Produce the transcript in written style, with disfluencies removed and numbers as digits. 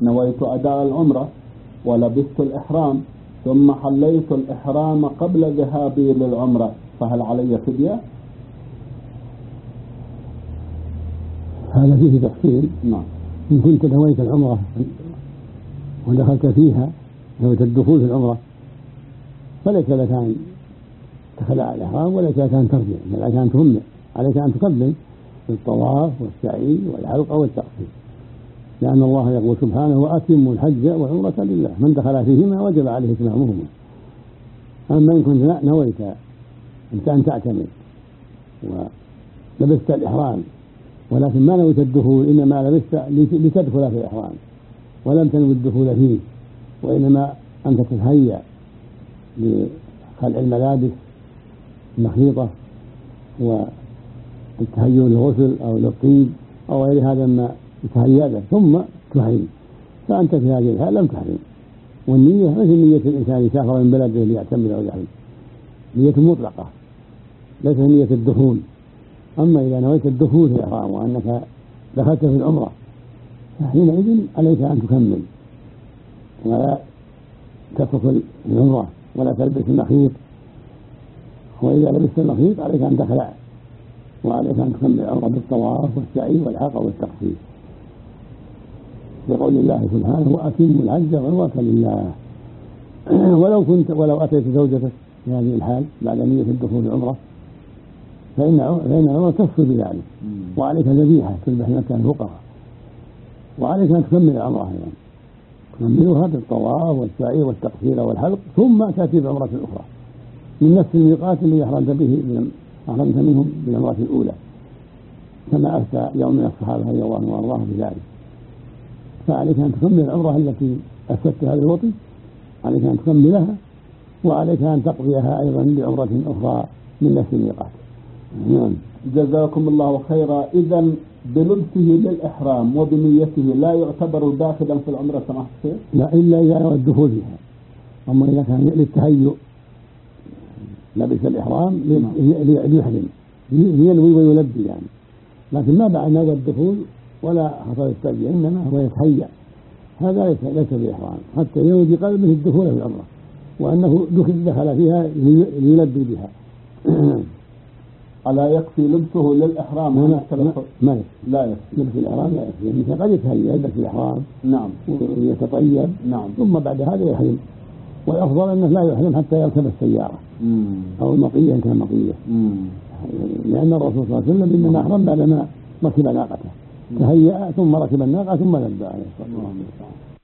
نويت أداء العمرة ولبست الإحرام ثم حليت الإحرام قبل ذهابي للعمرة، فهل علي فدية؟ هذا فيه تفصيل. نعم. إن كنت نويت العمرة ودخلت فيها، نويت الدخول في العمرة، فليس لك أن تخلع الإحرام وليس لك أن ترجع، بل عليك أن تهمل، عليك أن تقدم بالطواف والسعي والحلق والتقصير، لأن الله يقول سبحانه: وأتموا الحج والعمرة لله، من دخل فيهما وجب عليه إتمامهما. أما إن كنت نويت أن تعتمر ولبست الإحرام ولكن ما نويت الدخول، إنما لبست لتدخل في الإحرام ولم تنوي الدخول فيه، وإنما أنت تتهيأ لخلع الملابس المخيطة والتهيؤ للغسل أو للطيب أو غير هذا ما يتهيأ له ثم تحرم، فأنت في هذه الحال لم تحرم. والنية مثل نية الإنسان يسافر من بلده ليعتمر أو يحرم، نية مطلقة ليس نية الدخول. أما إذا نويت الدخول في الإحرام وأنك دخلت في العمرة، فحينئذ عليك أن تكمل ولا تترك العمرة ولا تلبس المخيط، وإذا لبست المخيط عليك أن تخلع وعليك أن تكمل العمرة بالطواف والسعي والحلق والتقصير، بقول الله سبحانه: وأتموا الحج والعمرة لله. ولو أتيت زوجتك في هذه الحال بعد نية الدخول في العمرة فإن العمرة تفصل بذلك، وعليك ذبيحة تذبح مكان الفقراء، وعليك أن تكمل العمرة أيضا، تكملها بالطواف والسعي والتقصير والحلق، ثم تأتي بعمرة أخرى من نفس الميقات الذي أحرمت منهم بالعمرة الأولى، كما أفتى يوم من الصحابة رضي الله عنهم وأرضاهم بذلك. فعليك أن تكمل العمرة التي أفسدتها بالوطي، عليك أن تكملها، وعليك أن تقضيها أيضا بعمرة أخرى من نفس الميقات. جزاكم الله خيرا. إذا بلبسه للإحرام وبنيته لا يعتبر داخلا في العمرة سماحة الشيخ؟ لا، إلا إذا نوى الدخول فيها. أما إذا كان للتهيؤ لبس الإحرام ليحرم ينوي ويلبي يعني، لكن ما بعد نوى الدخول ولا حصل التلبية، إنما هو يتهيأ، هذا ليس بالإحرام حتى ينوي بقلبه الدخول في العمرة وأنه دخل فيها ليلبي بها. ألا يكفي لبسه للإحرام؟ ما لا يكفي لبس الإحرام، لا يكفي، يعني قد يتهيأ يلبس الإحرام نعم ويتطيب ثم بعد هذا يحرم، والأفضل أنه لا يحرم حتى يركب السيارة أو المطية إن كان مطية، لأن الرسول صلى الله عليه وسلم إنما أحرم بعدما ركب ناقته، تهيأ ثم ركب الناقة ثم لبى عليه الصلاة والسلام.